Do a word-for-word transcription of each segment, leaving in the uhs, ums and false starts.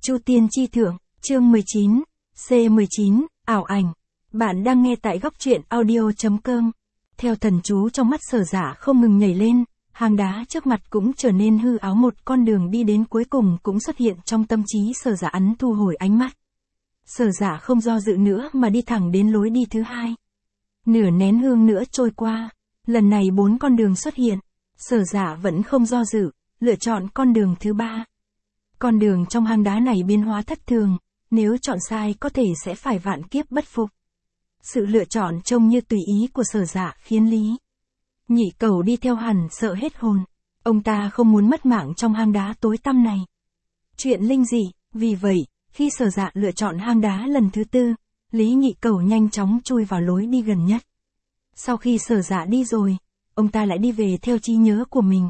Chu Tiên Chi Thượng, chương mười chín, C mười chín, ảo ảnh. Bạn đang nghe tại góc truyện audio chấm com. Theo thần chú trong mắt Sở Dạ không ngừng nhảy lên, hang đá trước mặt cũng trở nên hư ảo, một con đường đi đến cuối cùng cũng xuất hiện trong tâm trí Sở Dạ. Hắn thu hồi ánh mắt. Sở Dạ không do dự nữa mà đi thẳng đến lối đi thứ hai. Nửa nén hương nữa trôi qua, lần này bốn con đường xuất hiện. Sở Dạ vẫn không do dự, lựa chọn con đường thứ ba. Con đường trong hang đá này biến hóa thất thường, nếu chọn sai có thể sẽ phải vạn kiếp bất phục. Sự lựa chọn trông như tùy ý của Sở Dạ khiến Lý Nhị Cẩu đi theo hẳn sợ hết hồn. Ông ta không muốn mất mạng trong hang đá tối tăm này. Chuyện linh dị, vì vậy, khi Sở Dạ lựa chọn hang đá lần thứ tư, Lý Nhị Cẩu nhanh chóng chui vào lối đi gần nhất. Sau khi Sở Dạ đi rồi, ông ta lại đi về theo trí nhớ của mình.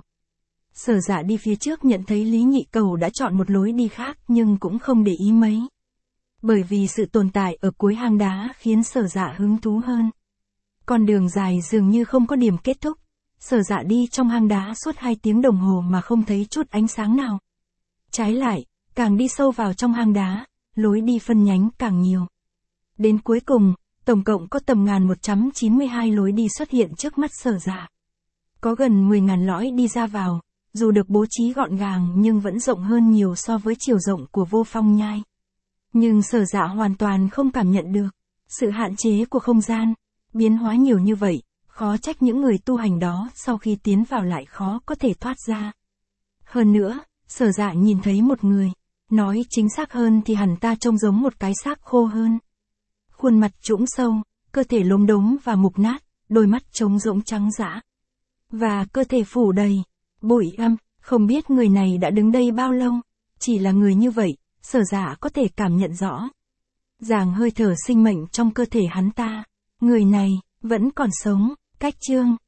Sở Dạ đi phía trước nhận thấy Lý Nhị Cẩu đã chọn một lối đi khác nhưng cũng không để ý mấy. Bởi vì sự tồn tại ở cuối hang đá khiến Sở Dạ hứng thú hơn. Con đường dài dường như không có điểm kết thúc. Sở Dạ đi trong hang đá suốt hai tiếng đồng hồ mà không thấy chút ánh sáng nào. Trái lại, càng đi sâu vào trong hang đá, lối đi phân nhánh càng nhiều. Đến cuối cùng, tổng cộng có tầm ngàn một trăm chín mươi hai lối đi xuất hiện trước mắt Sở Dạ. Có gần mười nghìn lõi đi ra vào, dù được bố trí gọn gàng nhưng vẫn rộng hơn nhiều so với chiều rộng của Vô Phong Nhai. Nhưng Sở Dạ hoàn toàn không cảm nhận được sự hạn chế của không gian, biến hóa nhiều như vậy, khó trách những người tu hành đó sau khi tiến vào lại khó có thể thoát ra. Hơn nữa, Sở Dạ nhìn thấy một người, nói chính xác hơn thì hẳn ta trông giống một cái xác khô hơn. Khuôn mặt trũng sâu, cơ thể lốm đốm và mục nát, đôi mắt trống rỗng trắng dã. Và cơ thể phủ đầy bụi âm, không biết người này đã đứng đây bao lâu, chỉ là người như vậy, Sở Dạ có thể cảm nhận rõ ràng hơi thở sinh mệnh trong cơ thể hắn ta. Người này vẫn còn sống. Cách chương